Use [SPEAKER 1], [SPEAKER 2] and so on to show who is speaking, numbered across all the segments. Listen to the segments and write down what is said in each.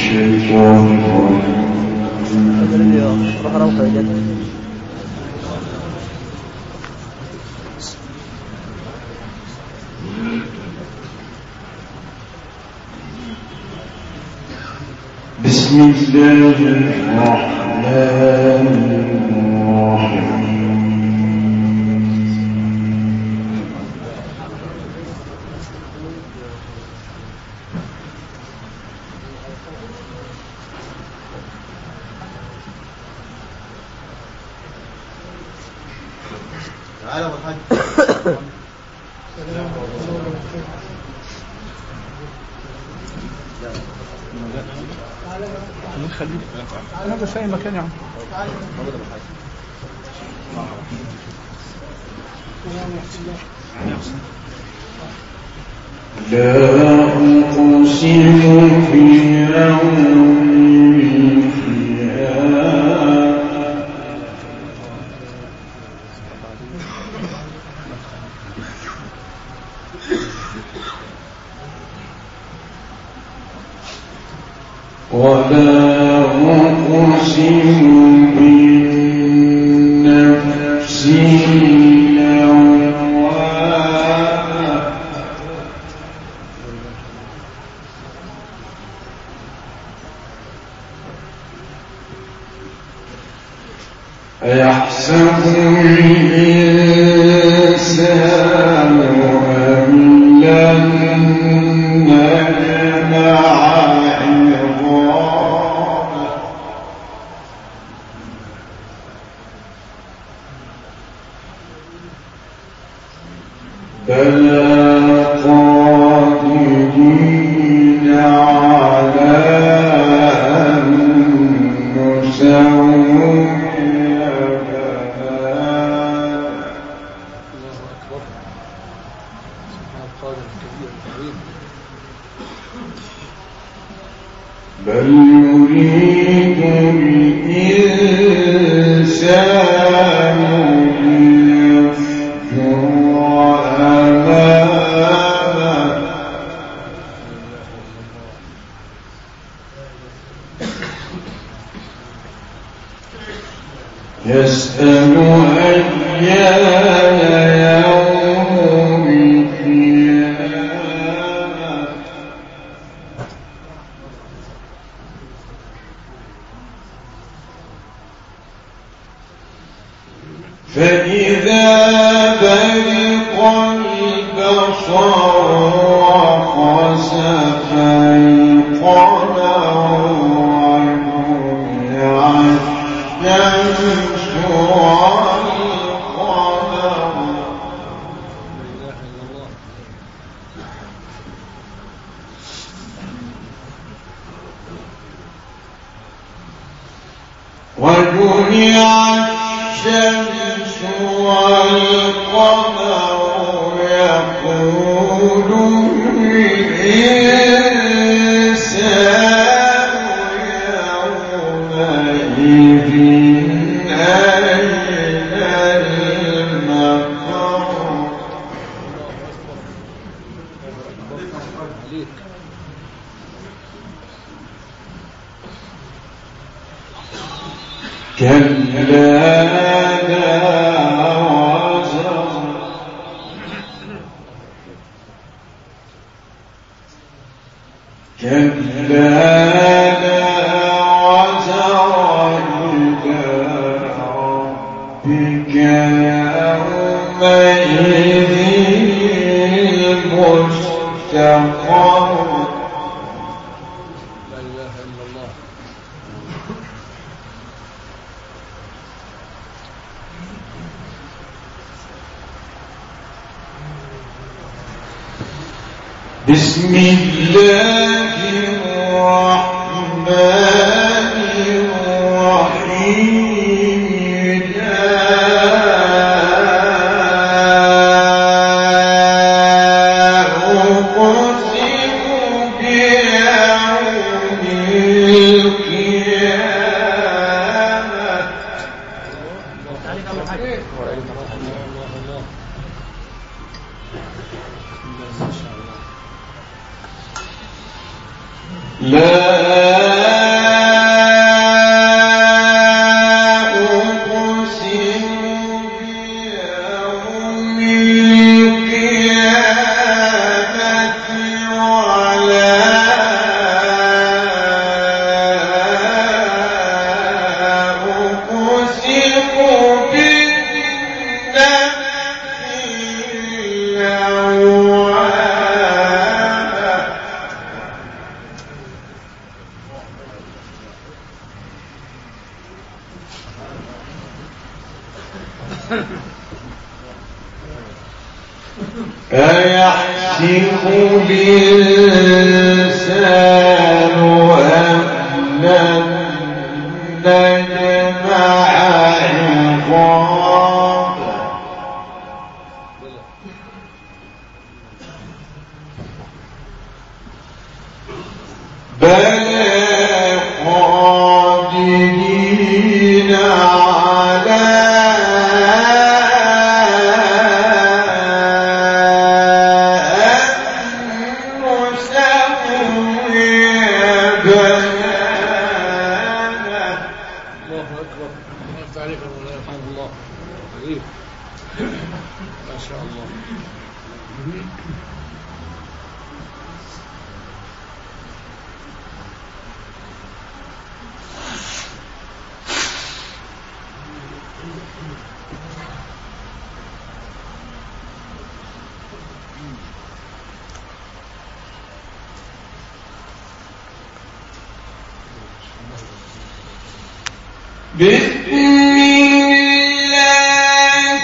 [SPEAKER 1] الشيطان الرجيم. بسم الله الرحمن الرحيم.
[SPEAKER 2] أنا بس أي مكان يا عم.
[SPEAKER 1] لا أقسم بيوم القيامة ولا أقسم بالنفس اللوامة أيحسب الإنسان أن لن نجمع عظامه بلى قادرين على أن نسوي بل يريد الإنسان ليفجر أمامه يسأل أيان يوم القيامة فإذا برق البصر وخسف القمر وجمع الشمس والقمر وجمع الشمس والقمر يقول الإنسان يومئذ أين المفر كلا لا وزر كلا لا وزر إلى ربك يومئذ المستقر بسم الله الرحمن الرحيم لا أقسم بيوم القيامة أيحسب الإنسان أن لن نجمع عظامه بلى قادرين على بسم الله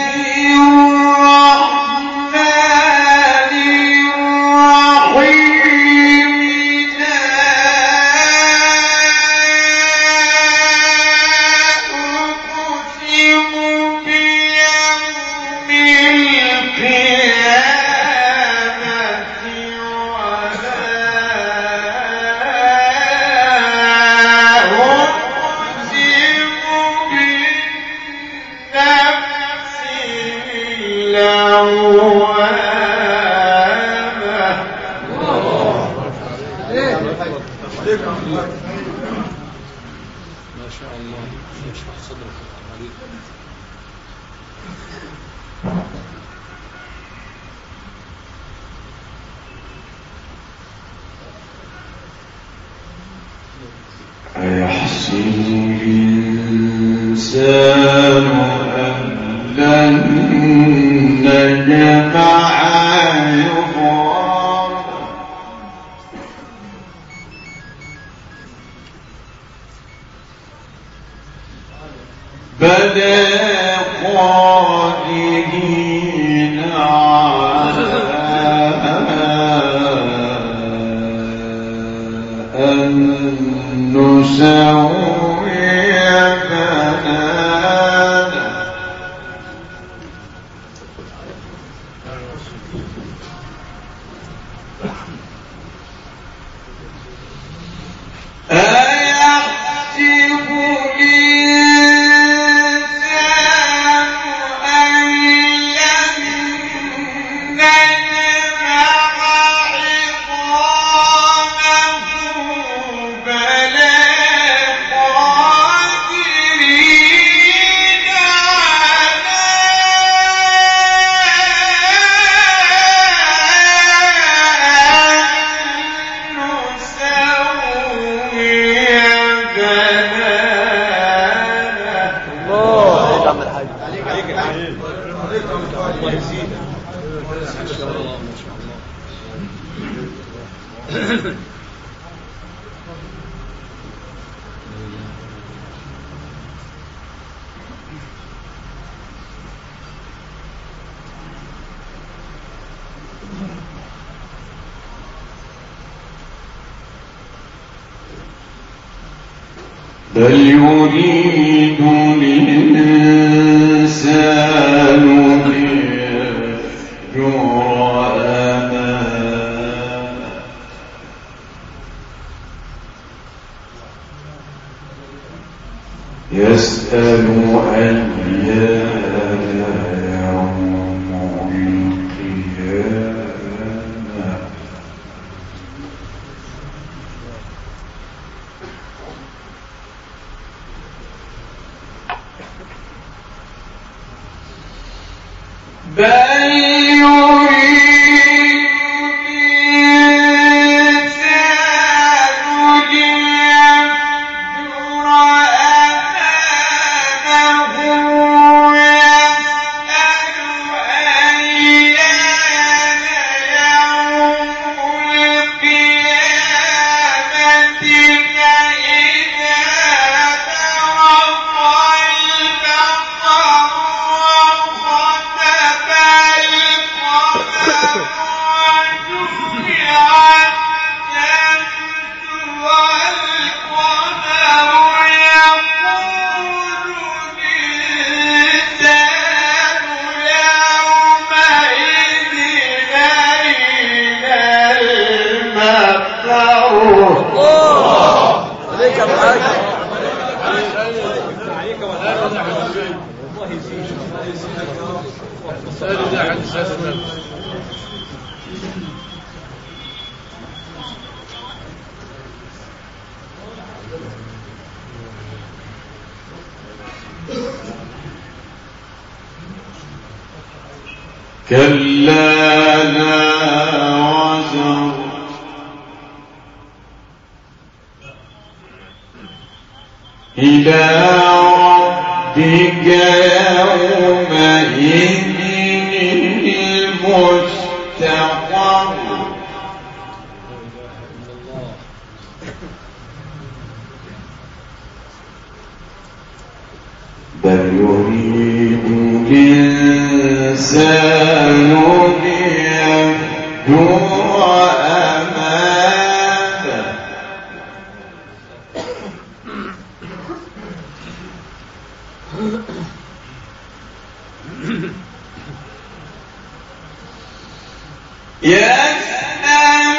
[SPEAKER 1] الرحمن الرحيم لا أقسم بيوم القيامة
[SPEAKER 2] ما شاء الله يشرح صدرك عليك.
[SPEAKER 1] أيحسب الإنسان أن لن نجمع عظامه بلى قادرين على أن نسوي بنانا أيحسب الإنسان أن لن نجمع عظامه بلى قادرين على أن نسوي بنانه
[SPEAKER 2] الله يزيدك. ما شاء الله ما شاء الله.
[SPEAKER 1] بل يريد الإنسان ليفجر أمامه يسأل أيان يوم القيامة بل يريد الإنسان ليفجر أمامه يسأل أيان يوم القيامة فإذا برق البصر
[SPEAKER 2] عليك يا حاج.
[SPEAKER 3] عليك ولا والله يزيد
[SPEAKER 2] سأل ده عن سياسة
[SPEAKER 1] كلا لا وزر إلى ربك يومئذ المستقر بل يريد الإنسان ليفجر أمامه يسأل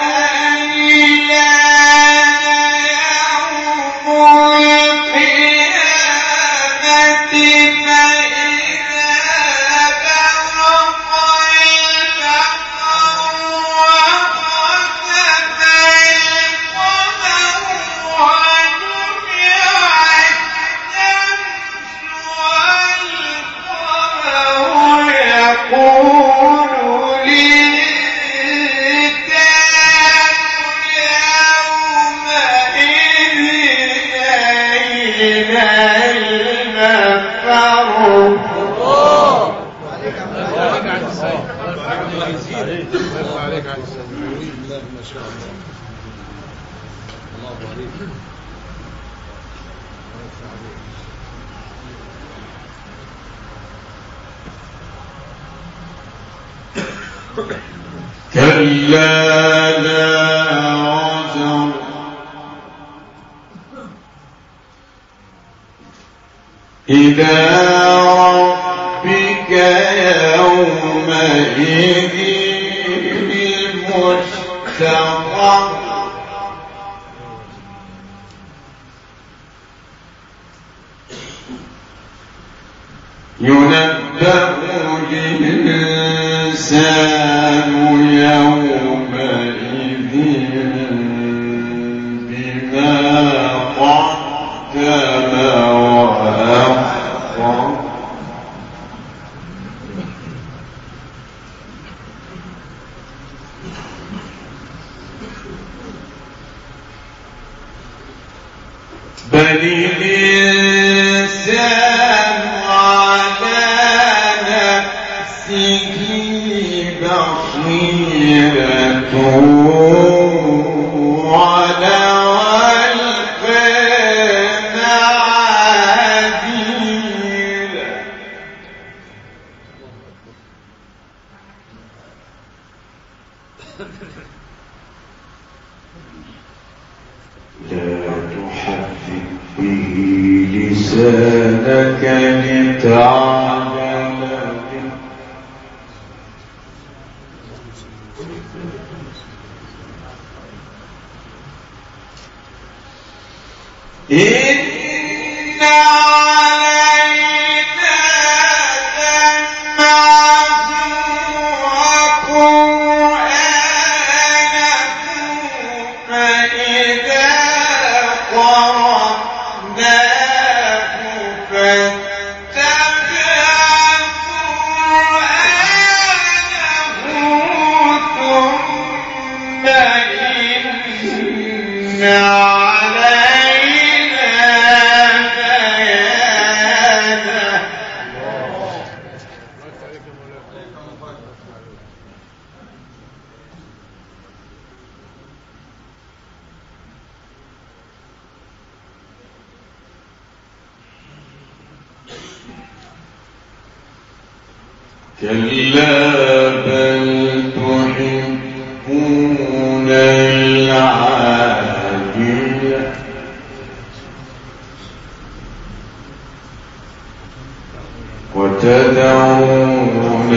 [SPEAKER 1] كلا لا وزر إلى ربك يومئذ المستقر ينبأ الإنسان يومئذ بما قدم وأخر بل الإنسان على نفسه بصيرة ولو ألقى معاذيره لا تحرك به لسانك لتعجل به إن علينا جمعه وقرآنه فإذا قرأناه فاتبع قرآنه ثم إن علينا بيانه كلا بل تحبون العاجلة وتدعون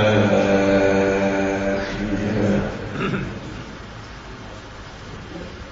[SPEAKER 1] داخلا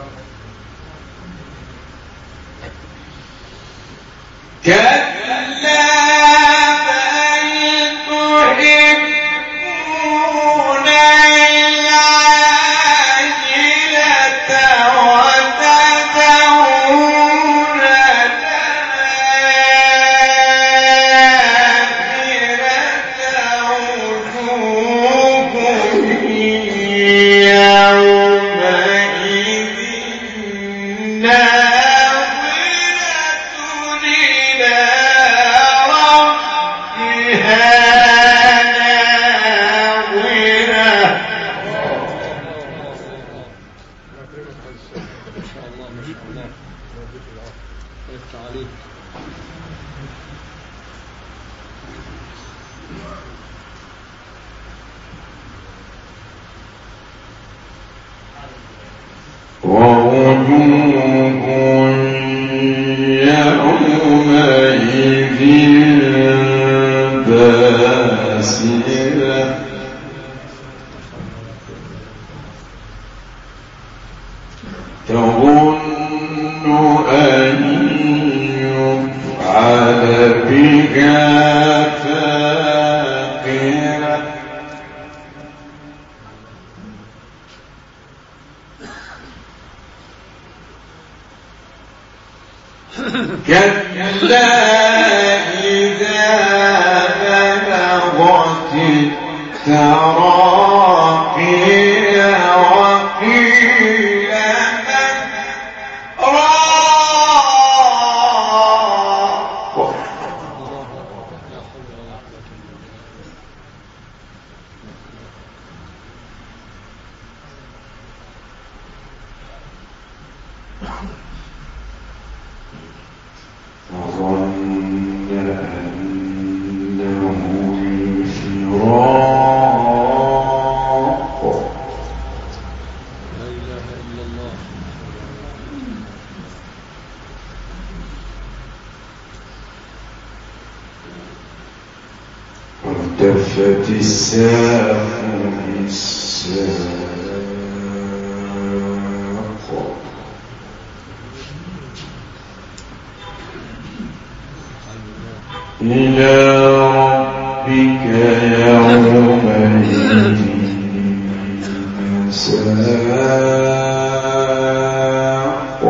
[SPEAKER 1] والتفت الساق بالساق إلى ربك يومئذ المساق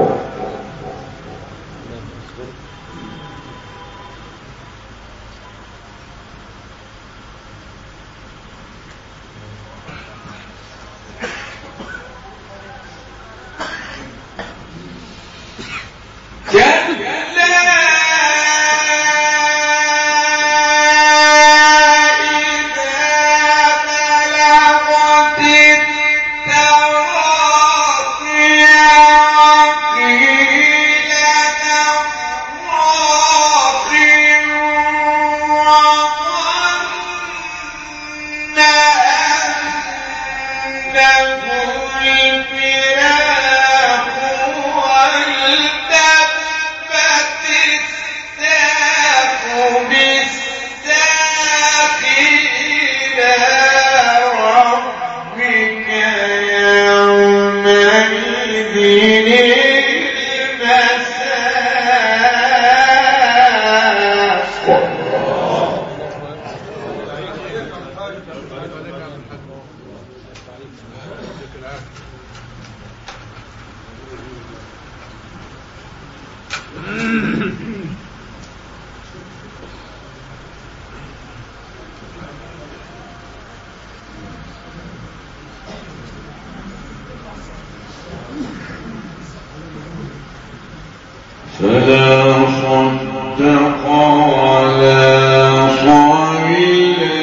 [SPEAKER 1] فلا صدق ولا صلى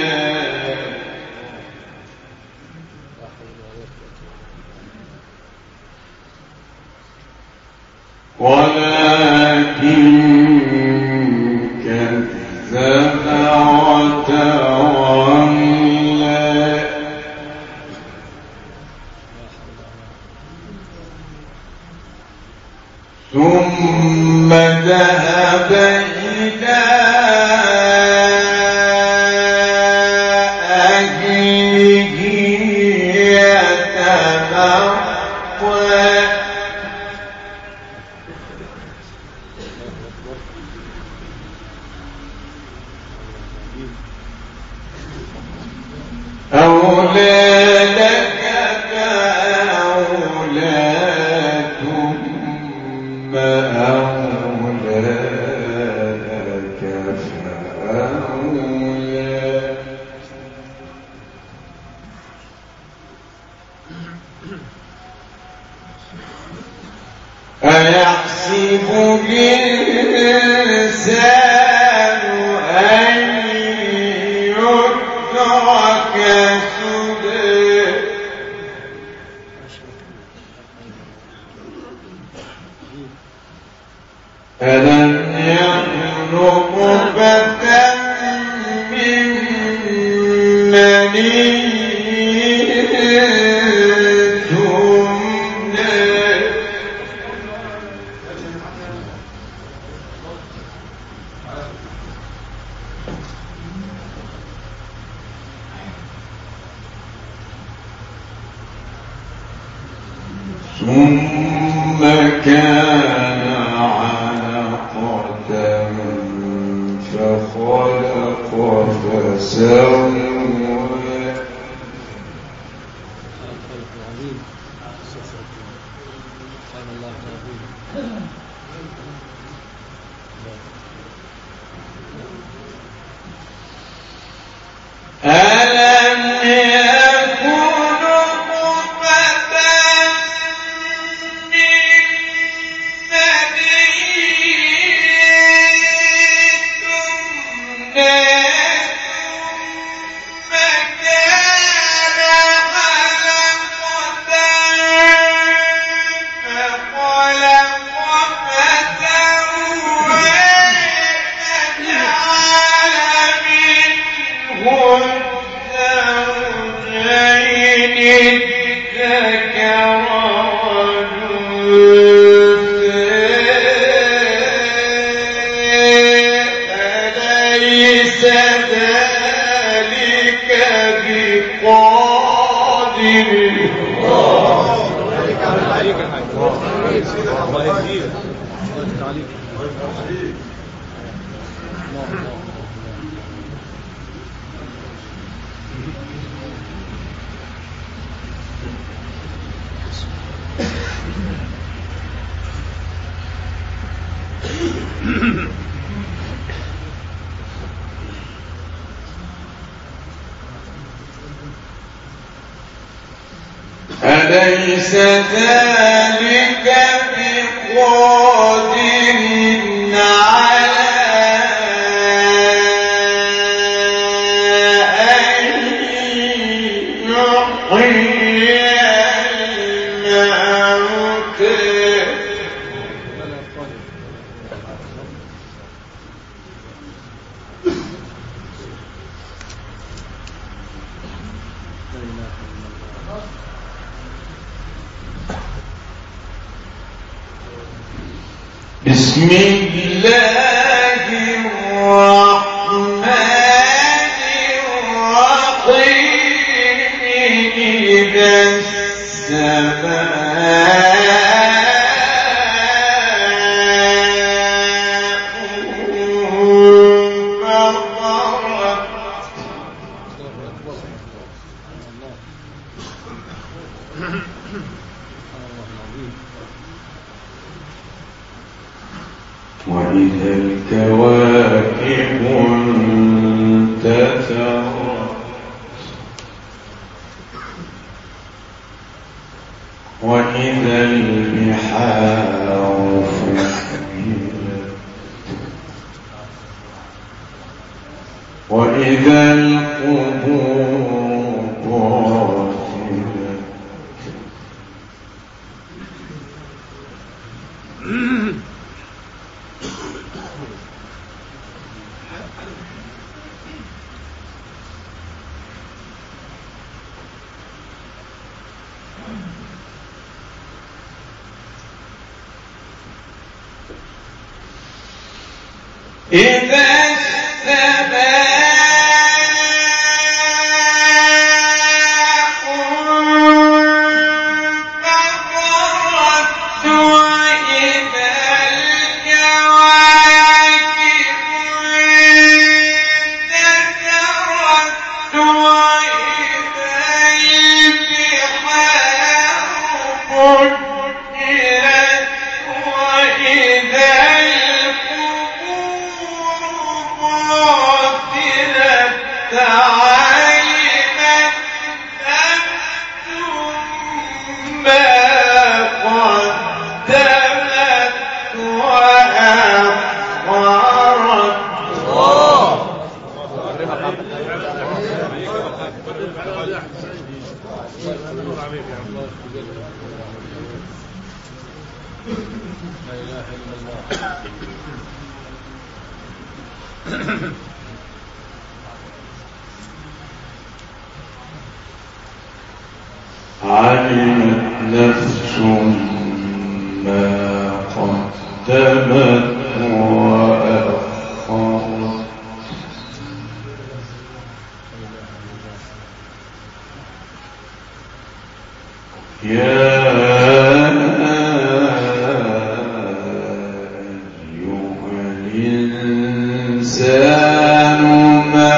[SPEAKER 1] ولكن كذب وتولى ثم ذهب إلى أهله يتمطى أولادك فأولاد ثم أولادك فأولاد. أيحسب الإنسان أن يترك سدى ألم يكن نطفة من مني ثم كان علقة فخلق فسوى. ألم يكن نطفة من مني تمنى ثم كان علقة فخلق فسوى فجعل منه الزوجين الذكر والأنثى أليس ذلك بقادر أليس ذلك بقادر على أن يحيي الموتى بسم الله الرحمن الرحيم إذا وإذا الكواكب انتثرت وإذا البحار فجرت وإذا القبور بعثرت إذا السماء
[SPEAKER 3] لا إله إلا الله.
[SPEAKER 1] علمت نفس ما قدمت وأخرت يا أيها الإنسان ما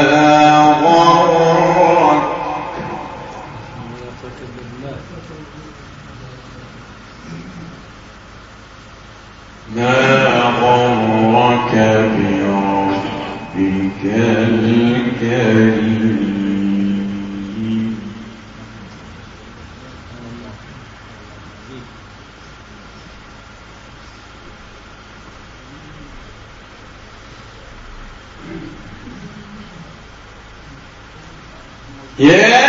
[SPEAKER 1] غرك بربك الكريم يا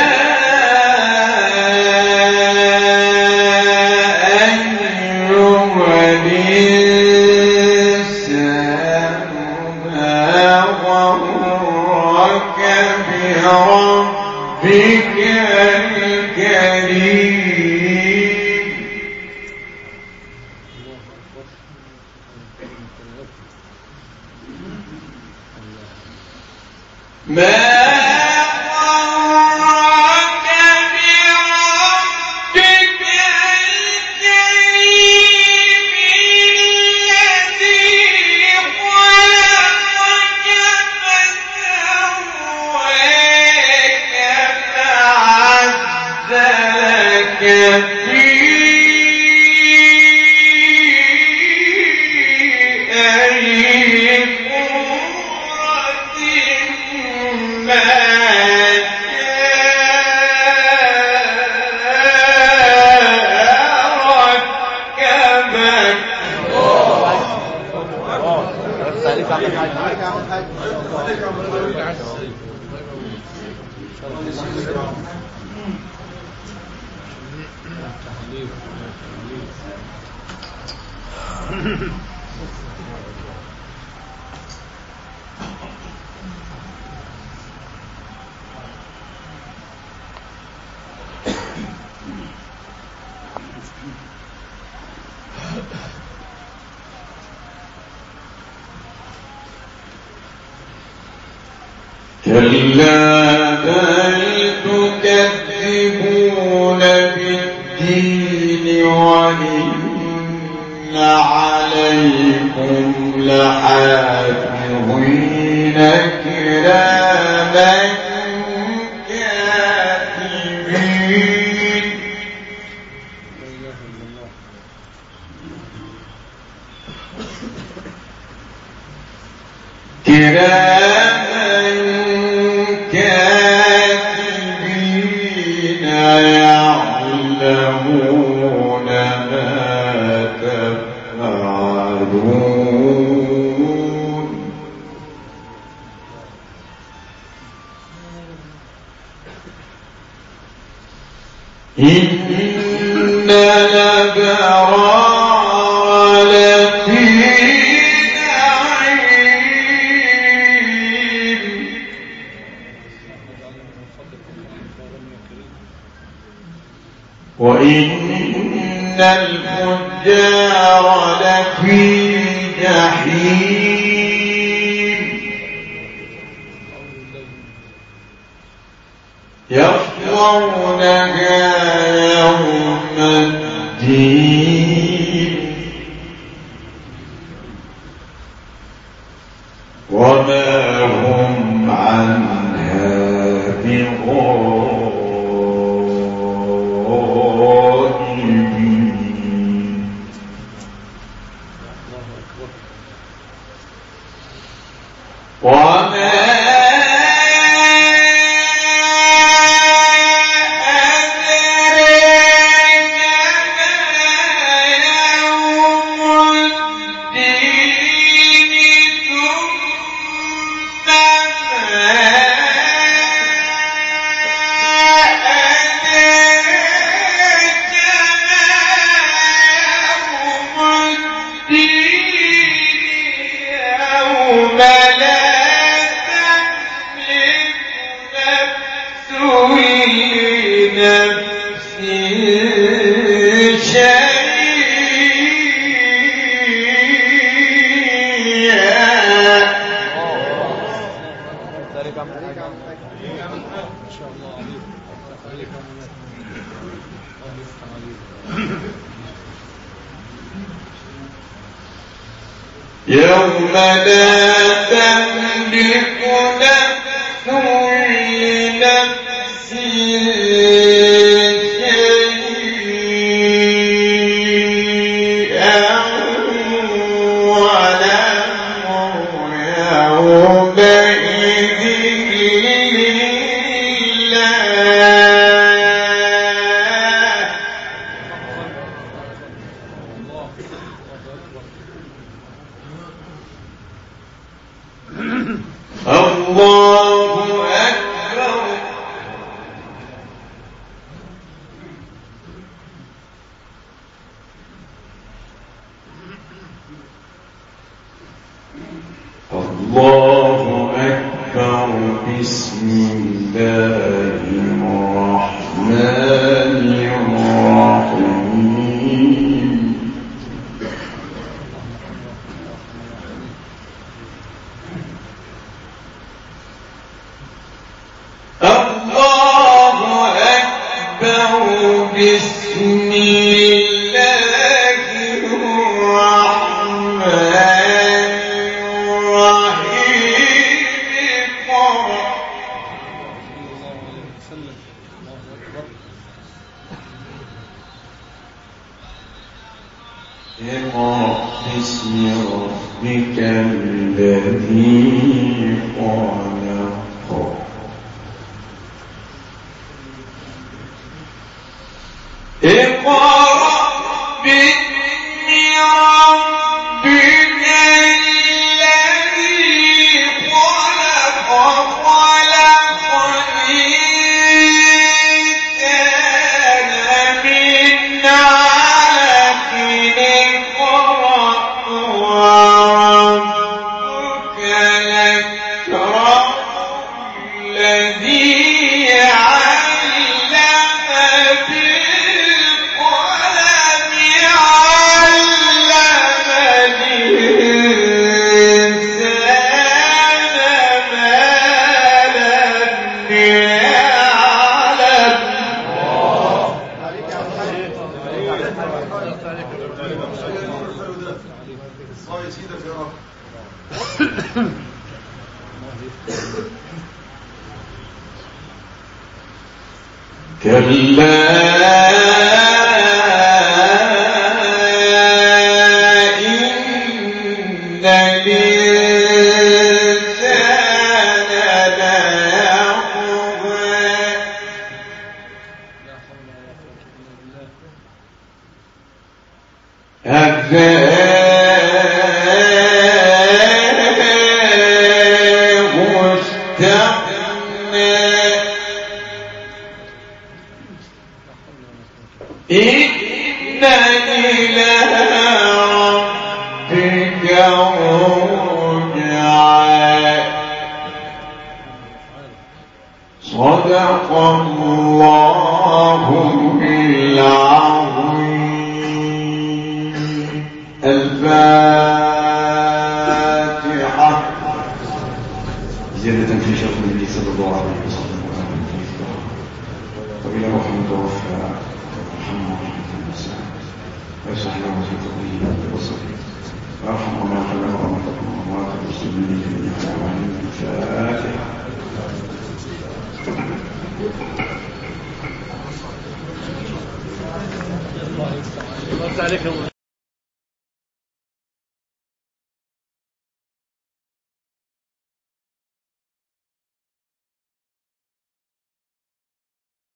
[SPEAKER 1] ربك الكريم ما غرك بربك الكريم الذي خلقك فسواك فعدلك في أي صورة ما كلا بل تكذبون بالدين وإن عليكم لحافظين كراما كاتبين كاتبين يعلمون ما تفعلون إن الأبرار لفي نعيم وإن الفجار لفي جحيم يصلونها يوم الدين وما هم عنها بغائبين
[SPEAKER 3] شاء الله عليك. عليك
[SPEAKER 1] يوم لا تملك نفس لنفس شيئا والأمر يومئذ الله أكبر. الله أكبر. بسم الله الرحمن الرحيم. الله أكبر. بسم الله الرحمن الرحيم. اقرأ باسم ربك الذي خلق. اقرأ باسم ربك الذي خلق. خلق الإنسان من علق. اقرأ وربك الأكرم الذي علم بالقلم. علم الإنسان ما لم يعلم. كلا إن الإنسان ليطغى. إن إلى ربك رجعا. صدق الله العظيم. الفاتحة. زيادة في شرف النبي صلى الله عليه وسلم وإلى رحمة توفى ويصح له في قبره وصفه ويرحم ما خلق ورحمته واموات المسلمين جميعا. الفاتحه.